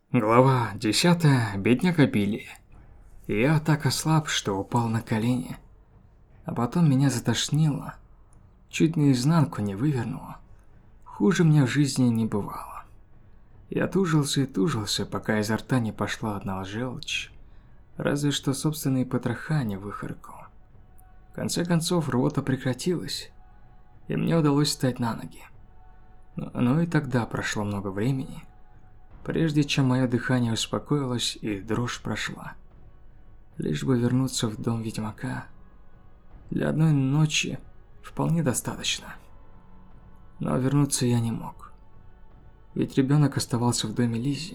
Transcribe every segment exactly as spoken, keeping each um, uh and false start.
Глава десятая. Бедняга Билли. Я так ослаб, что упал на колени. А потом меня затошнило. Чуть наизнанку не вывернуло. Хуже мне в жизни не бывало. Я тужился и тужился, пока изо рта не пошла одна желчь. Разве что собственные потроха не выхаркал. В конце концов, рвота прекратилась, и мне удалось встать на ноги. Но, но и тогда прошло много времени, прежде чем мое дыхание успокоилось и дрожь прошла. Лишь бы вернуться в дом ведьмака. Для одной ночи вполне достаточно. Но вернуться я не мог. Ведь ребенок оставался в доме Лиззи.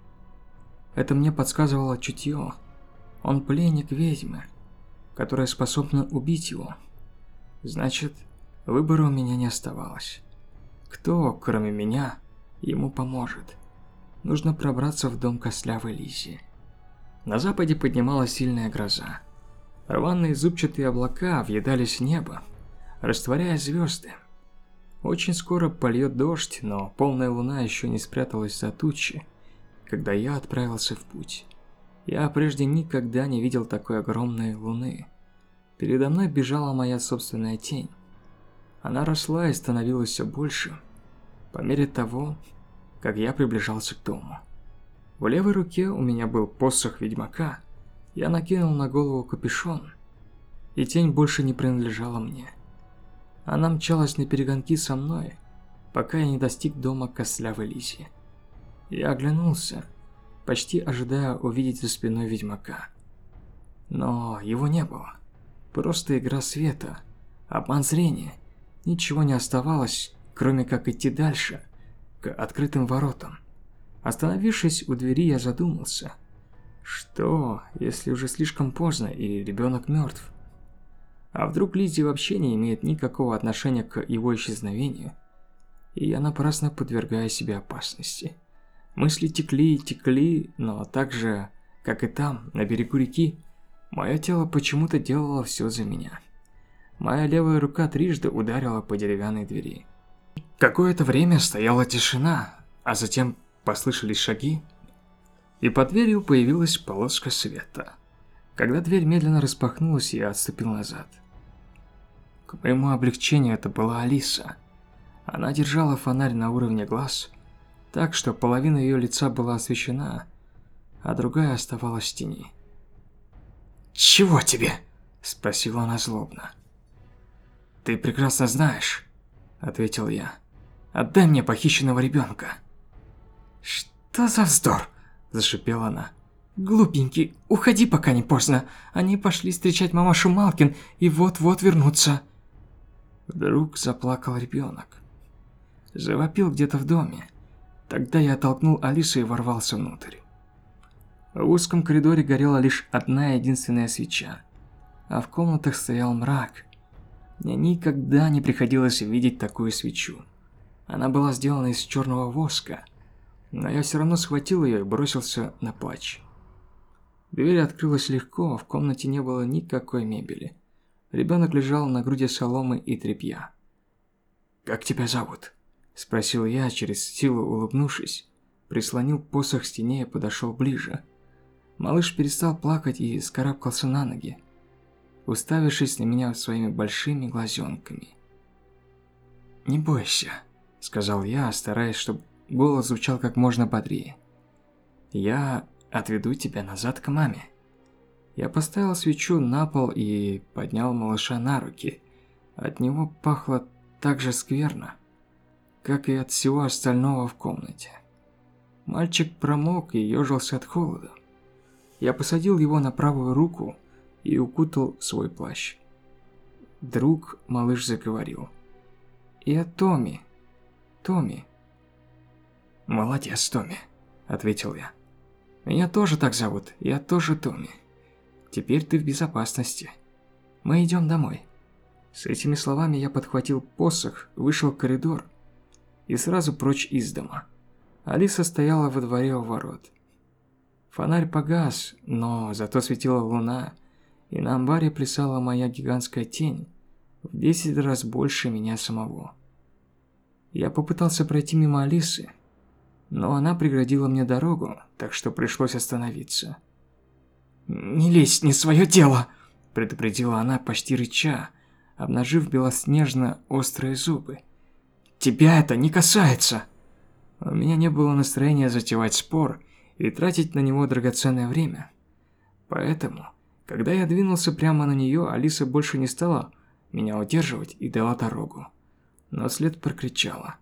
Это мне подсказывало чутье. Он пленник ведьмы, которая способна убить его. Значит, выбора у меня не оставалось. Кто, кроме меня, ему поможет? Нужно пробраться в дом костлявой Лиззи. На западе поднималась сильная гроза. Рваные зубчатые облака въедались в небо, растворяя звезды. Очень скоро польет дождь, но полная луна еще не спряталась за тучи, когда я отправился в путь. Я прежде никогда не видел такой огромной луны. Передо мной бежала моя собственная тень. Она росла и становилась все больше, по мере того, как я приближался к дому. В левой руке у меня был посох ведьмака. Я накинул на голову капюшон, и тень больше не принадлежала мне. Она мчалась наперегонки со мной, пока я не достиг дома костлявой Лиззи. Я оглянулся, почти ожидая увидеть за спиной ведьмака. Но его не было. Просто игра света, обман зрения. Ничего не оставалось, кроме как идти дальше, к открытым воротам. Остановившись у двери, я задумался. Что, если уже слишком поздно и ребенок мертв? А вдруг Лиззи вообще не имеет никакого отношения к его исчезновению, и я напрасно подвергаю себя опасности? Мысли текли и текли, но так же, как и там, на берегу реки, мое тело почему-то делало все за меня. Моя левая рука трижды ударила по деревянной двери. Какое-то время стояла тишина, а затем послышались шаги, и под дверью появилась полоска света. Когда дверь медленно распахнулась, я отступил назад. К моему облегчению это была Алиса. Она держала фонарь на уровне глаз, так что половина ее лица была освещена, а другая оставалась в тени. «Чего тебе?» – спросила она злобно. «Ты прекрасно знаешь», – ответил я. «Отдай мне похищенного ребенка». «Что за вздор?» – зашипела она. «Глупенький, уходи, пока не поздно. Они пошли встречать мамашу Малкин и вот-вот вернутся». Вдруг заплакал ребенок. Завопил где-то в доме. Тогда я оттолкнул Алису и ворвался внутрь. В узком коридоре горела лишь одна единственная свеча, а в комнатах стоял мрак. Мне никогда не приходилось видеть такую свечу. Она была сделана из черного воска, но я все равно схватил ее и бросился на плач. Дверь открылась легко, в комнате не было никакой мебели. Ребенок лежал на груди соломы и тряпья. «Как тебя зовут?» – спросил я, через силу улыбнувшись, прислонил посох к стене и подошел ближе. Малыш перестал плакать и скарабкался на ноги, уставившись на меня своими большими глазенками. «Не бойся», – сказал я, стараясь, чтобы голос звучал как можно бодрее. «Я отведу тебя назад к маме». Я поставил свечу на пол и поднял малыша на руки. От него пахло так же скверно, как и от всего остального в комнате. Мальчик промок и ежился от холода. Я посадил его на правую руку и укутал свой плащ. Вдруг малыш заговорил. «Я Томми. Томми». «Молодец, Томми», — ответил я. «Меня тоже так зовут, я тоже Томми. Теперь ты в безопасности. Мы идем домой». С этими словами я подхватил посох, вышел в коридор и сразу прочь из дома. Алиса стояла во дворе у ворот. Фонарь погас, но зато светила луна, и на амбаре плясала моя гигантская тень, в десять раз больше меня самого. Я попытался пройти мимо Алисы, но она преградила мне дорогу, так что пришлось остановиться. «Не лезь, не свое дело!» – предупредила она почти рыча, обнажив белоснежно-острые зубы. «Тебя это не касается!» У меня не было настроения затевать спор и тратить на него драгоценное время. Поэтому, когда я двинулся прямо на нее, Алиса больше не стала меня удерживать и дала дорогу. Но вслед прокричала: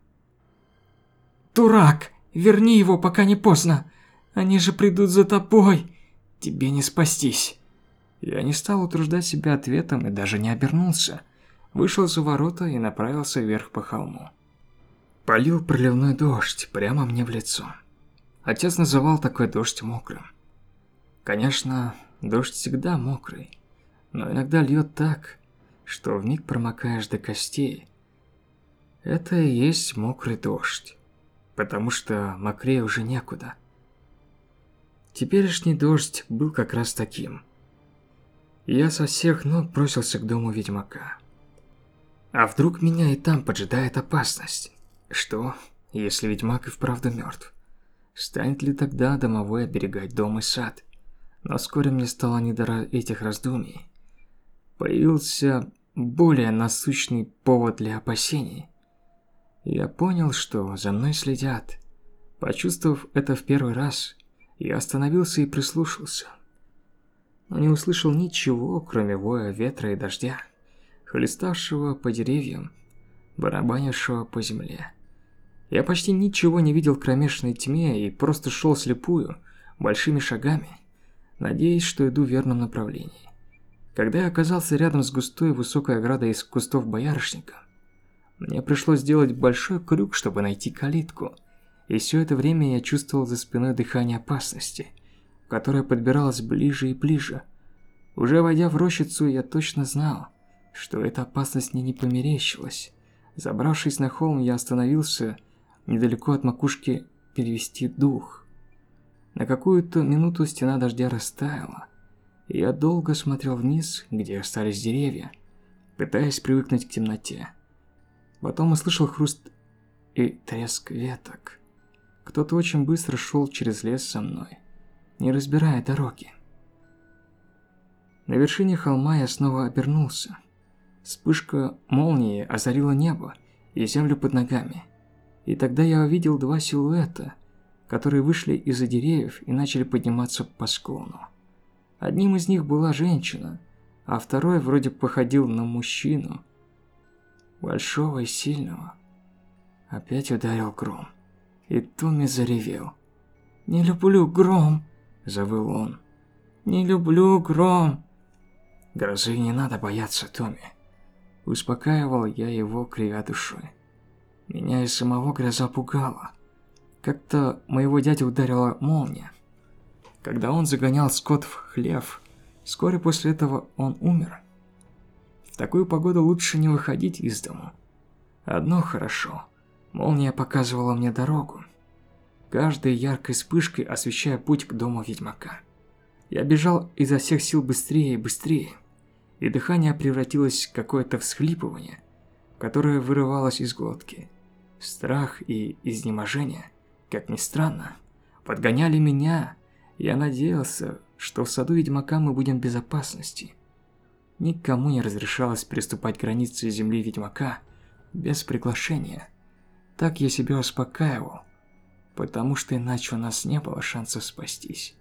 «Дурак! Верни его, пока не поздно! Они же придут за тобой! Тебе не спастись!» Я не стал утруждать себя ответом и даже не обернулся. Вышел за ворота и направился вверх по холму. Полил проливной дождь прямо мне в лицо. Отец называл такой дождь мокрым. Конечно, дождь всегда мокрый, но иногда льет так, что вмиг промокаешь до костей. Это и есть мокрый дождь, потому что мокрее уже некуда. Теперешний дождь был как раз таким. Я со всех ног бросился к дому ведьмака. А вдруг меня и там поджидает опасность? Что, если ведьмак и вправду мертв? Станет ли тогда домовой оберегать дом и сад? Но вскоре мне стало не до этих раздумий. Появился более насущный повод для опасений. Я понял, что за мной следят. Почувствовав это в первый раз, я остановился и прислушался. Но не услышал ничего, кроме воя ветра и дождя, хлеставшего по деревьям, барабанившего по земле. Я почти ничего не видел в кромешной тьме и просто шел слепую, большими шагами, надеясь, что иду в верном направлении. Когда я оказался рядом с густой высокой оградой из кустов боярышника, мне пришлось сделать большой крюк, чтобы найти калитку, и все это время я чувствовал за спиной дыхание опасности, которое подбиралось ближе и ближе. Уже войдя в рощицу, я точно знал, что эта опасность мне не померещилась. Забравшись на холм, я остановился недалеко от макушки перевести дух. На какую-то минуту стена дождя растаяла, и я долго смотрел вниз, где остались деревья, пытаясь привыкнуть к темноте. Потом услышал хруст и треск веток. Кто-то очень быстро шел через лес со мной, не разбирая дороги. На вершине холма я снова обернулся. Вспышка молнии озарила небо и землю под ногами. И тогда я увидел два силуэта, которые вышли из-за деревьев и начали подниматься по склону. Одним из них была женщина, а второй вроде походил на мужчину, большого и сильного. Опять ударил гром, и Томми заревел. «Не люблю гром!» – завыл он. «Не люблю гром!» «Грозы не надо бояться, Томми!» – успокаивал я его, кривя душой. Меня и самого гроза пугала. Как-то моего дядю ударила молния, когда он загонял скот в хлев. Вскоре после этого он умер. В такую погоду лучше не выходить из дому. Одно хорошо. Молния показывала мне дорогу, каждой яркой вспышкой освещая путь к дому ведьмака. Я бежал изо всех сил быстрее и быстрее, и дыхание превратилось в какое-то всхлипывание, которое вырывалось из глотки. Страх и изнеможение, как ни странно, подгоняли меня. Я надеялся, что в саду ведьмака мы будем в безопасности. Никому не разрешалось приступать к границе земли ведьмака без приглашения. Так я себя успокаивал, потому что иначе у нас не было шансов спастись.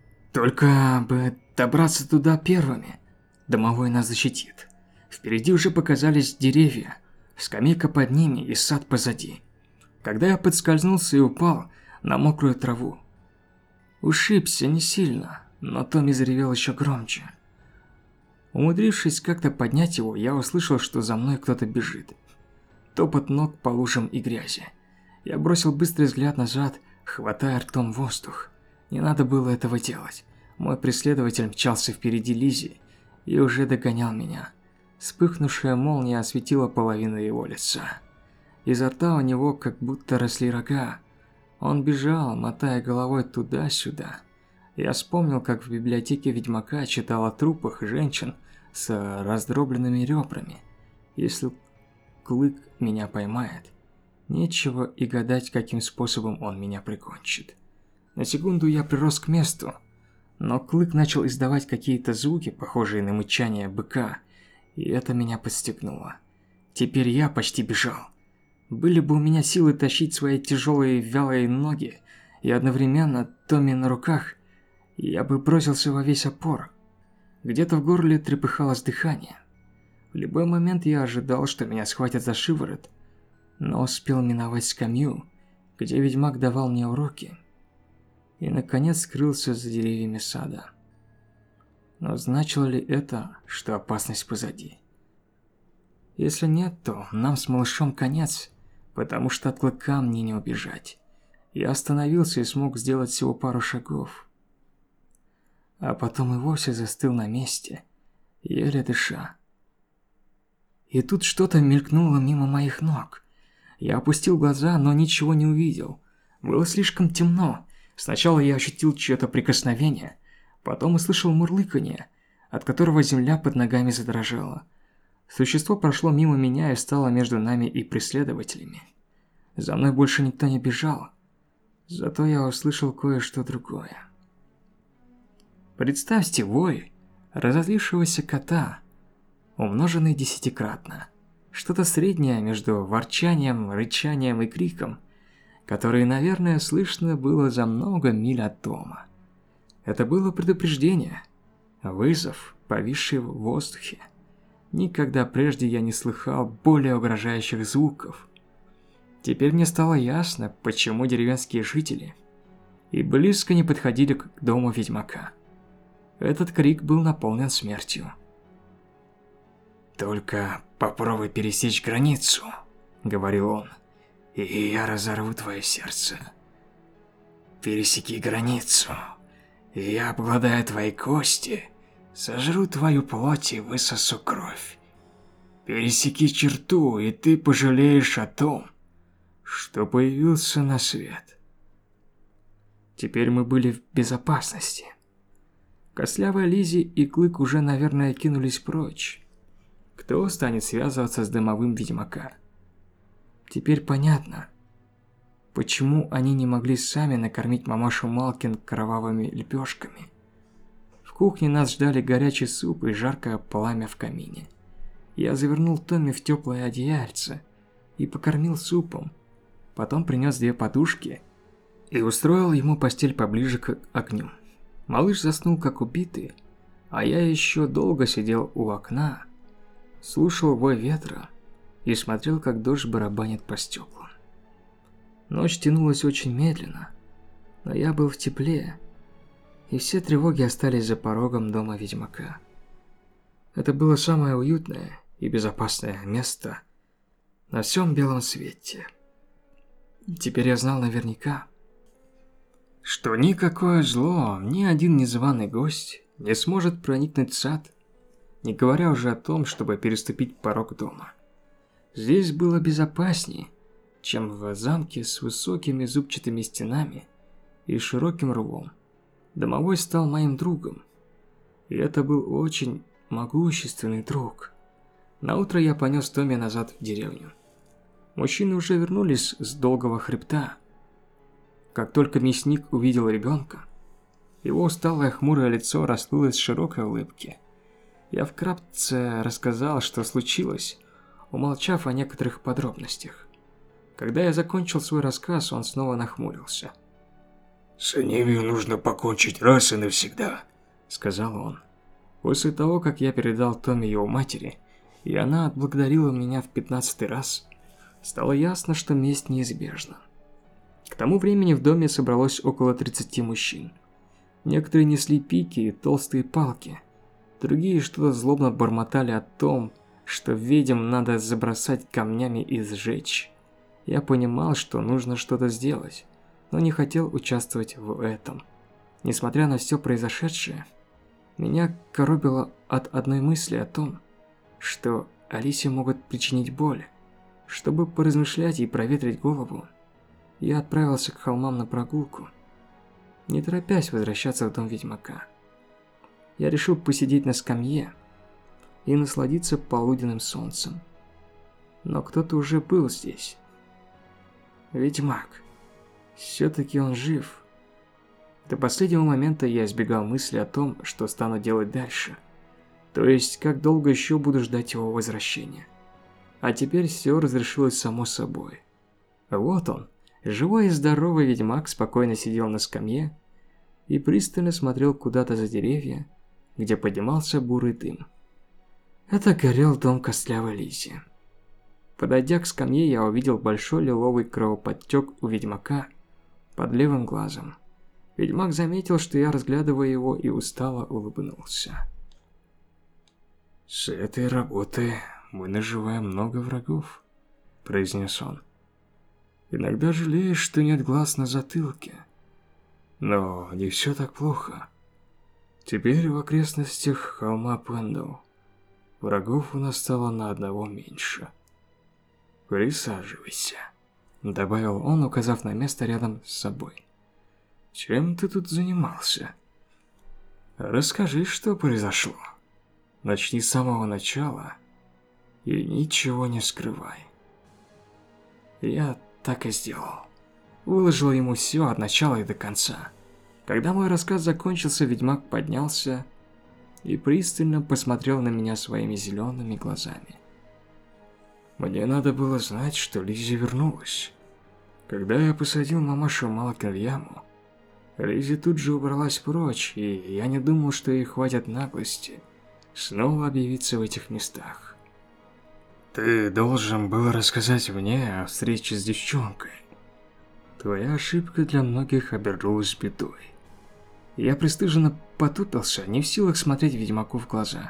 Только бы добраться туда первыми. Домовой нас защитит. Впереди уже показались деревья, скамейка под ними и сад позади. Когда я подскользнулся и упал на мокрую траву. Ушибся не сильно, но Томми заревел еще громче. Умудрившись как-то поднять его, я услышал, что за мной кто-то бежит. Топот ног по лужам и грязи. Я бросил быстрый взгляд назад, хватая ртом воздух. Не надо было этого делать. Мой преследователь мчался впереди Лизи и уже догонял меня. Вспыхнувшая молния осветила половину его лица. Изо рта у него как будто росли рога. Он бежал, мотая головой туда-сюда. Я вспомнил, как в библиотеке ведьмака читал о трупах женщин с раздробленными ребрами. Если Клык меня поймает, Нечего и гадать, каким способом он меня прикончит. На секунду я прирос к месту, но клык начал издавать какие-то звуки, похожие на мычание быка, и это меня подстегнуло. Теперь я почти бежал. Были бы у меня силы тащить свои тяжелые вялые ноги и одновременно Томми на руках, я бы бросился во весь опор. Где-то в горле трепыхалось дыхание. В любой момент я ожидал, что меня схватят за шиворот, но успел миновать скамью, где ведьмак давал мне уроки, и наконец скрылся за деревьями сада. Но значило ли это, что опасность позади? Если нет, то нам с малышом конец, потому что от клыка мне не убежать. Я остановился и смог сделать всего пару шагов. А потом и вовсе застыл на месте, еле дыша. И тут что-то мелькнуло мимо моих ног. Я опустил глаза, но ничего не увидел. Было слишком темно. Сначала я ощутил чье-то прикосновение, потом услышал мурлыканье, от которого земля под ногами задрожала. Существо прошло мимо меня и стало между нами и преследователями. За мной больше никто не бежал, зато я услышал кое-что другое. Представьте вой разозлившегося кота, умноженный десятикратно. Что-то среднее между ворчанием, рычанием и криком, которые, наверное, слышно было за много миль от дома. Это было предупреждение, вызов, повисший в воздухе. Никогда прежде я не слыхал более угрожающих звуков. Теперь мне стало ясно, почему деревенские жители и близко не подходили к дому ведьмака. Этот крик был наполнен смертью. «Только попробуй пересечь границу», — говорил он, — «и я разорву твое сердце. Пересеки границу, и я обгладаю твои кости, сожру твою плоть и высосу кровь. Пересеки черту, и ты пожалеешь о том, что появился на свет». Теперь мы были в безопасности. Костлявая Лиззи и Клык уже, наверное, кинулись прочь. Кто станет связываться с домовым ведьмака? Теперь понятно, почему они не могли сами накормить мамашу Малкин кровавыми лепешками. В кухне нас ждали горячий суп и жаркое пламя в камине. Я завернул Томми в теплое одеяльце и покормил супом. Потом принес две подушки и устроил ему постель поближе к огню. Малыш заснул как убитый, а я еще долго сидел у окна, слушал вой ветра и смотрел, как дождь барабанит по стеклам. Ночь тянулась очень медленно, но я был в тепле, и все тревоги остались за порогом дома ведьмака. Это было самое уютное и безопасное место на всем белом свете. Теперь я знал наверняка, что никакое зло, ни один незваный гость не сможет проникнуть в сад, не говоря уже о том, чтобы переступить порог дома. Здесь было безопаснее, чем в замке с высокими зубчатыми стенами и широким рвом. Домовой стал моим другом, и это был очень могущественный друг. Наутро я понес Томми назад в деревню. Мужчины уже вернулись с долгого хребта. Как только мясник увидел ребенка, его усталое хмурое лицо расплылось в широкой улыбке. Я вкратце рассказал, что случилось, умолчав о некоторых подробностях. Когда я закончил свой рассказ, он снова нахмурился. «С ними нужно покончить раз и навсегда», — сказал он. После того, как я передал Томми его матери, и она отблагодарила меня в пятнадцатый раз, стало ясно, что месть неизбежна. К тому времени в доме собралось около тридцати мужчин. Некоторые несли пики и толстые палки, другие что-то злобно бормотали о том, что ведьм надо забросать камнями и сжечь. Я понимал, что нужно что-то сделать, но не хотел участвовать в этом. Несмотря на все произошедшее, меня коробило от одной мысли о том, что Алисе могут причинить боль. Чтобы поразмышлять и проветрить голову, я отправился к холмам на прогулку, не торопясь возвращаться в дом ведьмака. Я решил посидеть на скамье и насладиться полуденным солнцем. Но кто-то уже был здесь. Ведьмак. Все-таки он жив. До последнего момента я избегал мысли о том, что стану делать дальше. То есть, как долго еще буду ждать его возвращения. А теперь все разрешилось само собой. Вот он, живой и здоровый ведьмак, спокойно сидел на скамье и пристально смотрел куда-то за деревья, где поднимался бурый дым. Это горел дом костлявой Лизи. Подойдя к скамье, я увидел большой лиловый кровоподтек у ведьмака под левым глазом. Ведьмак заметил, что я разглядываю его, и устало улыбнулся. «С этой работы мы наживаем много врагов», – произнес он. «Иногда жалеешь, что нет глаз на затылке. Но не все так плохо. Теперь в окрестностях холма Пендл врагов у нас стало на одного меньше. Присаживайся», – добавил он, указав на место рядом с собой. «Чем ты тут занимался? Расскажи, что произошло. Начни с самого начала и ничего не скрывай». Я так и сделал. Выложил ему все от начала и до конца. Когда мой рассказ закончился, ведьмак поднялся и пристально посмотрел на меня своими зелеными глазами. Мне надо было знать, что Лизи вернулась. Когда я посадил мамашу Малкин в яму, Лизи тут же убралась прочь, и я не думал, что ей хватит наглости снова объявиться в этих местах. Ты должен был рассказать мне о встрече с девчонкой. Твоя ошибка для многих обернулась бедой. Я пристыженно потупился, не в силах смотреть ведьмаку в глаза.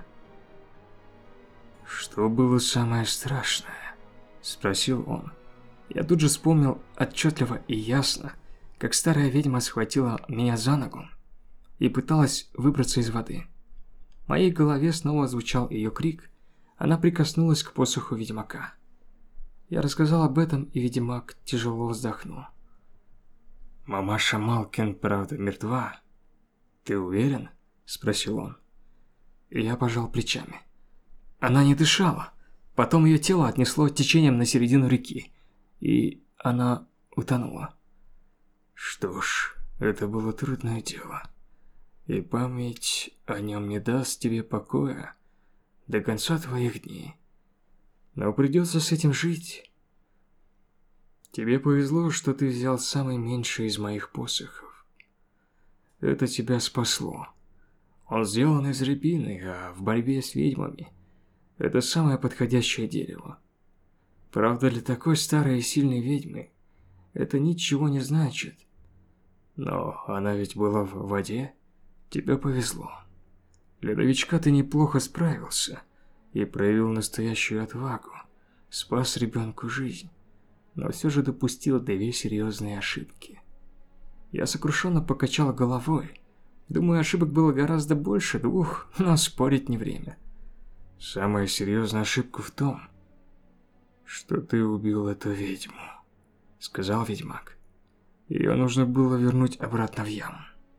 «Что было самое страшное?» – спросил он. Я тут же вспомнил отчетливо и ясно, как старая ведьма схватила меня за ногу и пыталась выбраться из воды. В моей голове снова звучал ее крик. Она прикоснулась к посоху ведьмака. Я рассказал об этом, и ведьмак тяжело вздохнул. «Мамаша Малкин правда мертва? Ты уверен?» – спросил он. И я пожал плечами. Она не дышала. Потом ее тело отнесло течением на середину реки, и она утонула. Что ж, это было трудное дело. И память о нем не даст тебе покоя до конца твоих дней. Но придется с этим жить. Тебе повезло, что ты взял самый меньший из моих посохов. Это тебя спасло. Он сделан из рябины, а в борьбе с ведьмами это самое подходящее дерево. Правда, для такой старой и сильной ведьмы это ничего не значит. Но она ведь была в воде. Тебе повезло. Для новичка ты неплохо справился и проявил настоящую отвагу. Спас ребенку жизнь, но все же допустил две серьезные ошибки. Я сокрушенно покачал головой. Думаю, ошибок было гораздо больше двух, но спорить не время. Самая серьезная ошибка в том, что ты убил эту ведьму, сказал ведьмак. Ее нужно было вернуть обратно в яму.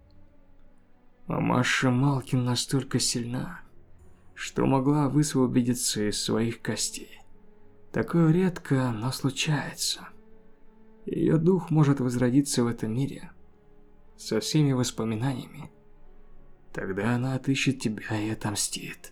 Мамаша Малкин настолько сильна, что могла высвободиться из своих костей. Такое редко, но случается. Ее дух может возродиться в этом мире со всеми воспоминаниями. Тогда она отыщет тебя и отомстит.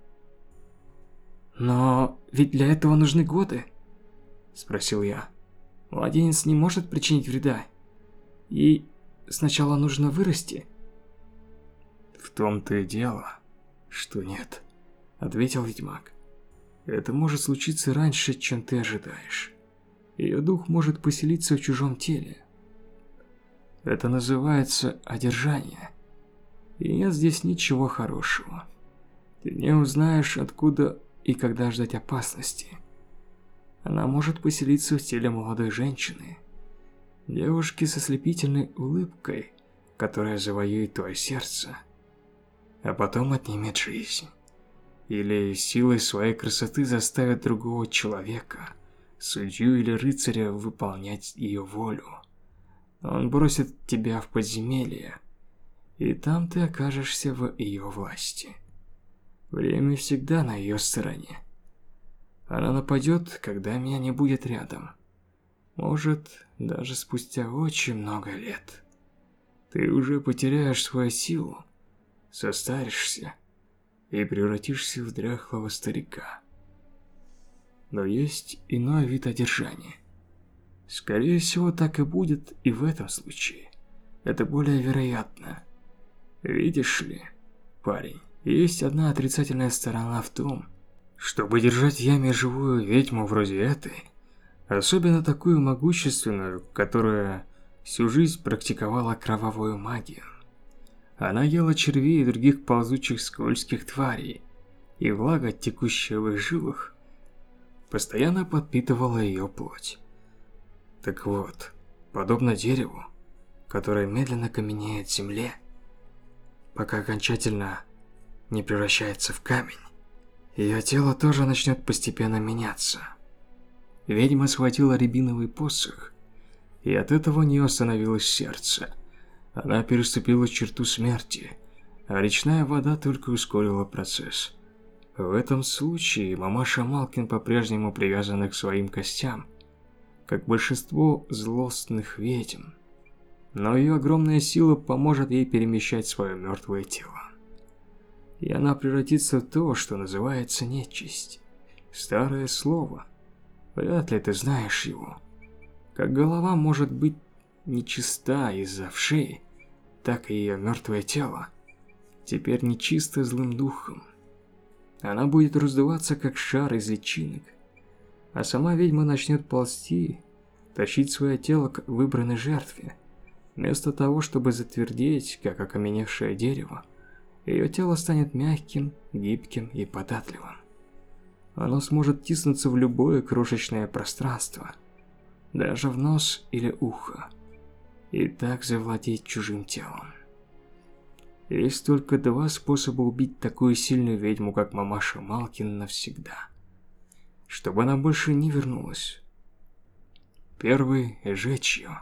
«Но ведь для этого нужны годы?» – спросил я. «Младенец не может причинить вреда. И сначала нужно вырасти». «В том-то и дело, что нет», – ответил ведьмак. «Это может случиться раньше, чем ты ожидаешь. Ее дух может поселиться в чужом теле. Это называется одержание. И нет здесь ничего хорошего. Ты не узнаешь, откуда и когда ждать опасности. Она может поселиться в теле молодой женщины, девушки со слепительной улыбкой, которая завоюет твое сердце, а потом отнимет жизнь. Или силой своей красоты заставит другого человека, судью или рыцаря, выполнять ее волю. Он бросит тебя в подземелье, и там ты окажешься в ее власти. Время всегда на ее стороне. Она нападет, когда меня не будет рядом. Может, даже спустя очень много лет, ты уже потеряешь свою силу, состаришься и превратишься в дряхлого старика. Но есть иной вид одержания. Скорее всего, так и будет и в этом случае. Это более вероятно. Видишь ли, парень, есть одна отрицательная сторона в том, чтобы держать в яме живую ведьму вроде этой, особенно такую могущественную, которая всю жизнь практиковала кровавую магию. Она ела червей и других ползучих скользких тварей, и влага, текущая в их жилах, постоянно подпитывала ее плоть. Так вот, подобно дереву, которое медленно каменеет в земле, пока окончательно не превращается в камень, ее тело тоже начнет постепенно меняться. Ведьма схватила рябиновый посох, и от этого у нее остановилось сердце. Она переступила черту смерти, а речная вода только ускорила процесс. В этом случае мамаша Малкин по-прежнему привязана к своим костям, как большинство злостных ведьм. Но ее огромная сила поможет ей перемещать свое мертвое тело. И она превратится в то, что называется нечисть. Старое слово. Вряд ли ты знаешь его. Как голова может быть нечиста из-за вшей, так и ее мертвое тело теперь нечисто злым духом. Она будет раздуваться, как шар из личинок, а сама ведьма начнет ползти, тащить свое тело к выбранной жертве. Вместо того, чтобы затвердеть, как окаменевшее дерево, ее тело станет мягким, гибким и податливым. Оно сможет тиснуться в любое крошечное пространство, даже в нос или ухо, и так завладеть чужим телом. Есть только два способа убить такую сильную ведьму, как мамаша Малкин, навсегда, чтобы она больше не вернулась. Первый – сжечь ее.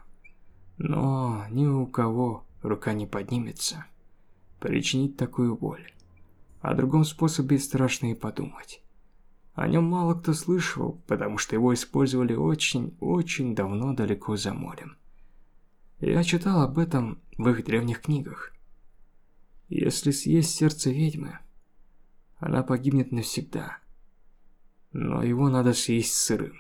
Но ни у кого рука не поднимется причинить такую боль. О другом способе страшно и подумать. О нем мало кто слышал, потому что его использовали очень-очень давно далеко за морем. Я читал об этом в их древних книгах. Если съесть сердце ведьмы, она погибнет навсегда. Но его надо съесть сырым.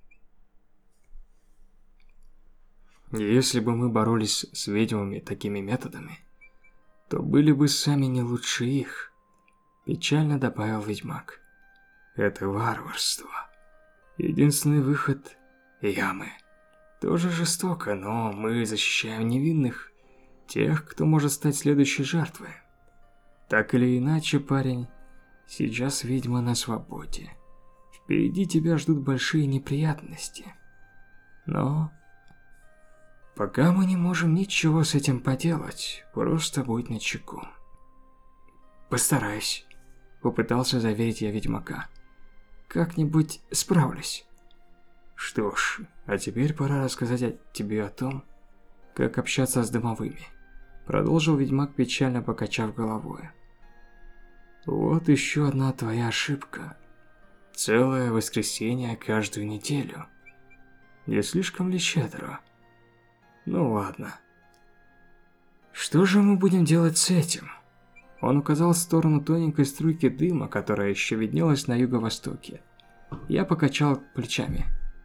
Если бы мы боролись с ведьмами такими методами, то были бы сами не лучше их, печально добавил ведьмак. Это варварство. Единственный выход – ямы. Тоже жестоко, но мы защищаем невинных, тех, кто может стать следующей жертвой. Так или иначе, парень, сейчас ведьма на свободе. Впереди тебя ждут большие неприятности. Но пока мы не можем ничего с этим поделать, просто будь начеку. Постараюсь, попытался заверить я ведьмака. Как-нибудь справлюсь. Что ж, а теперь пора рассказать тебе о том, как общаться с домовыми. Продолжил ведьмак, печально покачав головой. Вот еще одна твоя ошибка. Целое воскресенье каждую неделю. Не слишком ли щедро? Ну ладно. Что же мы будем делать с этим? Он указал в сторону тоненькой струйки дыма, которая еще виднелась на юго-востоке. Я покачал плечами.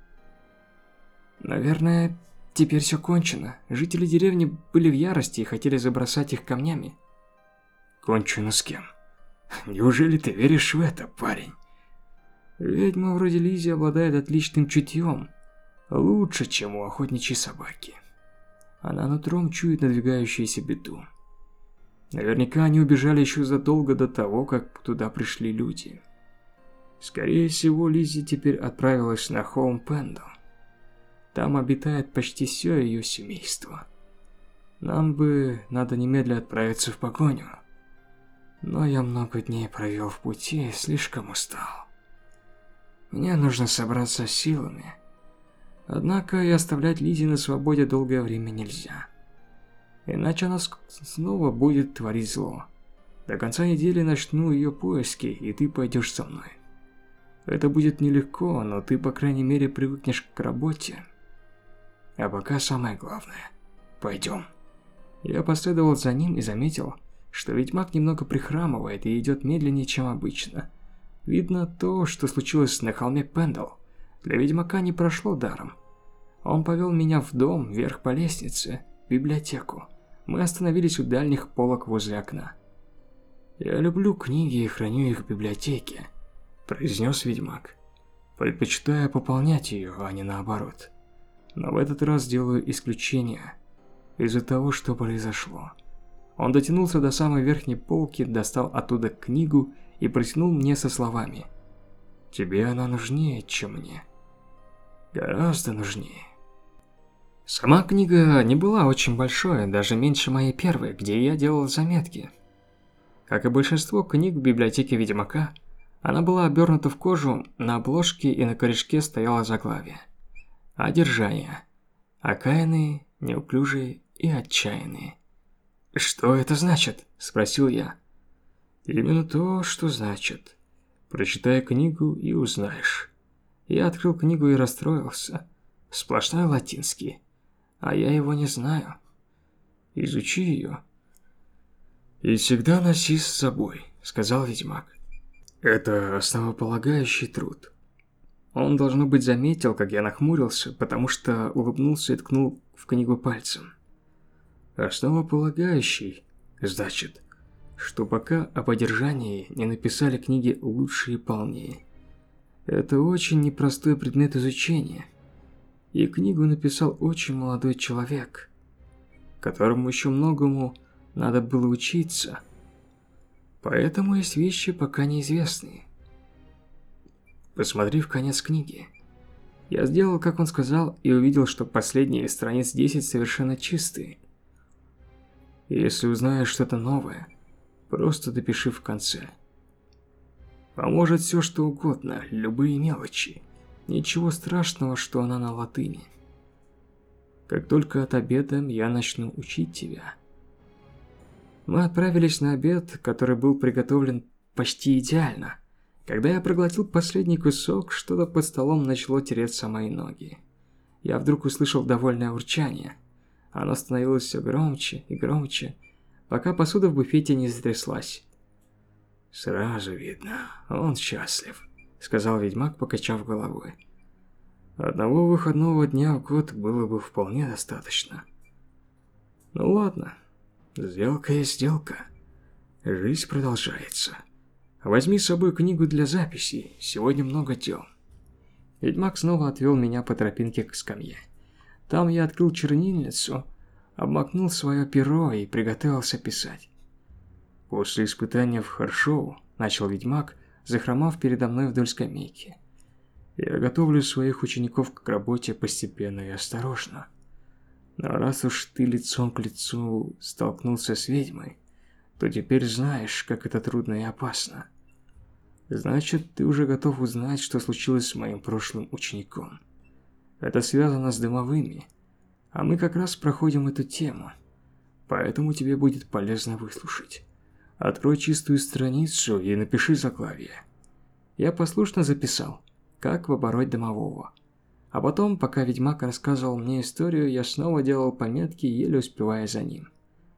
Наверное, теперь все кончено. Жители деревни были в ярости и хотели забросать их камнями. Кончено с кем? Неужели ты веришь в это, парень? Ведьма вроде Лизи обладает отличным чутьем. Лучше, чем у охотничьей собаки. Она нутром чует надвигающуюся беду. Наверняка они убежали еще задолго до того, как туда пришли люди. Скорее всего, Лизи теперь отправилась на Хоум Пендл. Там обитает почти все ее семейство. Нам бы надо немедленно отправиться в погоню. Но я много дней провел в пути и слишком устал. Мне нужно собраться с силами. Однако и оставлять Лизи на свободе долгое время нельзя. Иначе она снова будет творить зло. До конца недели начну ее поиски, и ты пойдешь со мной. Это будет нелегко, но ты, по крайней мере, привыкнешь к работе. А пока самое главное. Пойдем. Я последовал за ним и заметил, что ведьмак немного прихрамывает и идет медленнее, чем обычно. Видно, то, что случилось на холме Пендл, для ведьмака не прошло даром. Он повел меня в дом, вверх по лестнице, в библиотеку. Мы остановились у дальних полок возле окна. «Я люблю книги и храню их в библиотеке», – произнес ведьмак. «Предпочитаю пополнять ее, а не наоборот. Но в этот раз делаю исключение из-за того, что произошло». Он дотянулся до самой верхней полки, достал оттуда книгу и протянул мне со словами: «Тебе она нужнее, чем мне. Гораздо нужнее». Сама книга не была очень большой, даже меньше моей первой, где я делал заметки. Как и большинство книг в библиотеке Ведьмака, она была обернута в кожу, на обложке и на корешке стояло заглавие. Одержание. Окаянные, неуклюжие и отчаянные. «Что это значит?» – спросил я. «Именно то, что значит. Прочитай книгу и узнаешь». Я открыл книгу и расстроился. Сплошной латинский. А я его не знаю. Изучи ее. «И всегда носи с собой», – сказал ведьмак. «Это основополагающий труд». Он, должно быть, заметил, как я нахмурился, потому что улыбнулся и ткнул в книгу пальцем. «Основополагающий, значит, что пока об одержании не написали книги лучше и полнее. Это очень непростой предмет изучения. И книгу написал очень молодой человек, которому еще многому надо было учиться. Поэтому есть вещи пока неизвестные. Посмотри в конец книги». Я сделал, как он сказал, и увидел, что последние страниц десять совершенно чистые. Если узнаешь что-то новое, просто допиши в конце. Поможет все, что угодно, любые мелочи. Ничего страшного, что она на латыни. Как только от обеда я начну учить тебя. Мы отправились на обед, который был приготовлен почти идеально. Когда я проглотил последний кусок, что-то под столом начало тереться о мои ноги. Я вдруг услышал довольное урчание. Оно становилось все громче и громче, пока посуда в буфете не затряслась. «Сразу видно, он счастлив», — сказал ведьмак, покачав головой. «Одного выходного дня в год было бы вполне достаточно». «Ну ладно, сделка есть сделка. Жизнь продолжается. Возьми с собой книгу для записей, сегодня много дел». Ведьмак снова отвел меня по тропинке к скамье. Там я открыл чернильницу, обмакнул свое перо и приготовился писать. «После испытания в Харшоу», – начал ведьмак, захромав передо мной вдоль скамейки, «я готовлю своих учеников к работе постепенно и осторожно. Но раз уж ты лицом к лицу столкнулся с ведьмой, то теперь знаешь, как это трудно и опасно. Значит, ты уже готов узнать, что случилось с моим прошлым учеником. Это связано с дымовыми, а мы как раз проходим эту тему, поэтому тебе будет полезно выслушать. Открой чистую страницу и напиши заглавие». Я послушно записал, как побороть дымового. А потом, пока ведьмак рассказывал мне историю, я снова делал пометки, еле успевая за ним.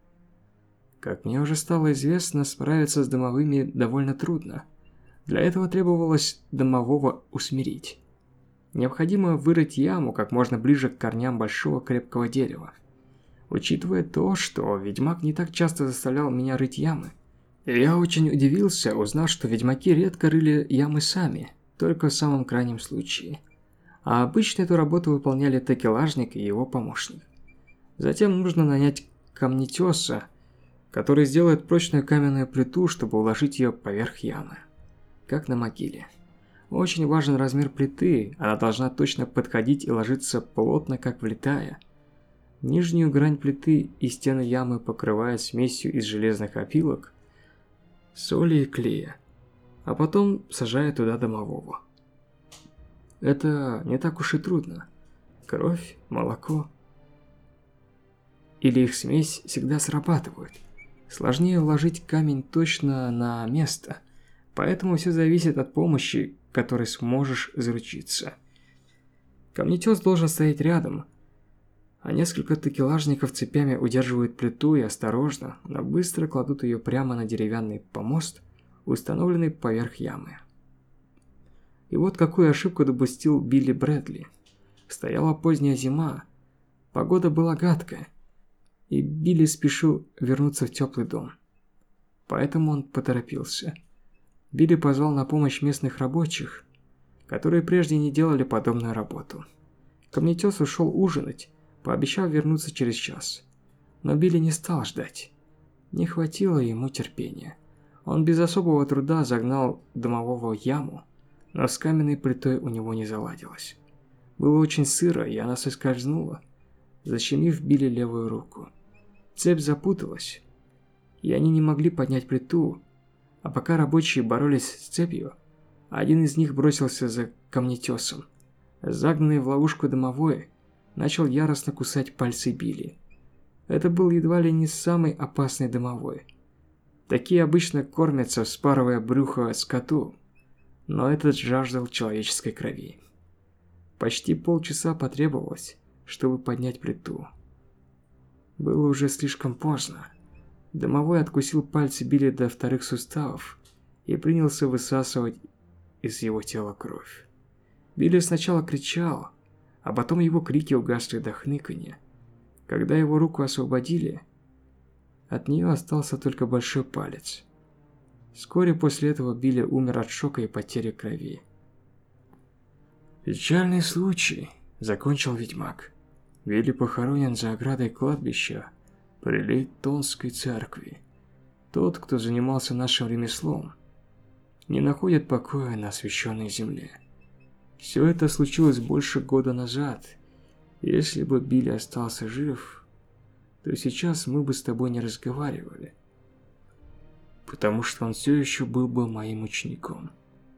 Как мне уже стало известно, справиться с дымовыми довольно трудно. Для этого требовалось дымового усмирить. Необходимо вырыть яму как можно ближе к корням большого крепкого дерева. Учитывая то, что ведьмак не так часто заставлял меня рыть ямы, я очень удивился, узнав, что ведьмаки редко рыли ямы сами, только в самом крайнем случае. А обычно эту работу выполняли такелажник и его помощник. Затем нужно нанять камнетеса, который сделает прочную каменную плиту, чтобы уложить ее поверх ямы, как на могиле. Очень важен размер плиты, она должна точно подходить и ложиться плотно, как влитая. Нижнюю грань плиты и стены ямы покрывают смесью из железных опилок, соли и клея, а потом сажают туда домового. Это не так уж и трудно. Кровь, молоко или их смесь всегда срабатывают. Сложнее вложить камень точно на место, поэтому все зависит от помощи, которой сможешь заручиться. Камнетес должен стоять рядом, а несколько такелажников цепями удерживают плиту и осторожно, но быстро кладут ее прямо на деревянный помост, установленный поверх ямы. И вот какую ошибку допустил Билли Брэдли. Стояла поздняя зима, погода была гадкая, и Билли спешил вернуться в теплый дом. Поэтому он поторопился. Билли позвал на помощь местных рабочих, которые прежде не делали подобную работу. Камнетес ушел ужинать, пообещав вернуться через час. Но Билли не стал ждать. Не хватило ему терпения. Он без особого труда загнал домового в яму, но с каменной плитой у него не заладилось. Было очень сыро, и она соскользнула, защемив Билли левую руку. Цепь запуталась, и они не могли поднять плиту, а пока рабочие боролись с цепью, один из них бросился за камнетесом. Загнанный в ловушку домовой начал яростно кусать пальцы Билли. Это был едва ли не самый опасный домовой. Такие обычно кормятся, вспарывая брюхо скоту, но этот жаждал человеческой крови. Почти полчаса потребовалось, чтобы поднять плиту. Было уже слишком поздно. Домовой откусил пальцы Билли до вторых суставов и принялся высасывать из его тела кровь. Билли сначала кричал, а потом его крики угасли до хныканья. Когда его руку освободили, от нее остался только большой палец. Вскоре после этого Билли умер от шока и потери крови. «Печальный случай», — закончил ведьмак. Билли похоронен за оградой кладбища при Лейтонской церкви. Тот, кто занимался нашим ремеслом, не находит покоя на освященной земле. Все это случилось больше года назад. Если бы Билли остался жив, то сейчас мы бы с тобой не разговаривали, потому что он все еще был бы моим учеником.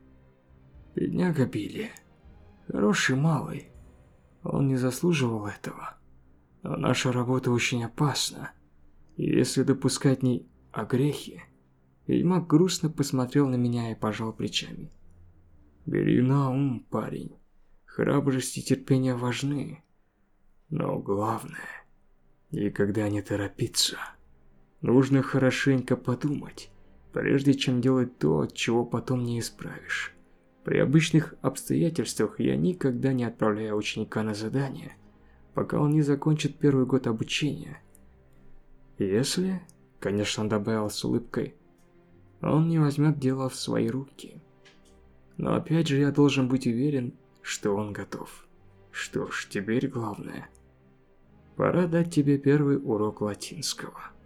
Бедняга Билли. Хороший малый. Он не заслуживал этого. Но наша работа очень опасна. И если допускать не о грехе... Ведьмак грустно посмотрел на меня и пожал плечами. Бери на ум, парень. Храбрость и терпение важны. Но главное, никогда не торопиться. Нужно хорошенько подумать, прежде чем делать то, от чего потом не исправишь. При обычных обстоятельствах я никогда не отправляю ученика на задание, пока он не закончит первый год обучения. Если, конечно, он добавил с улыбкой, он не возьмет дело в свои руки. Но опять же я должен быть уверен, что он готов. Что ж, теперь главное. Пора дать тебе первый урок латинского.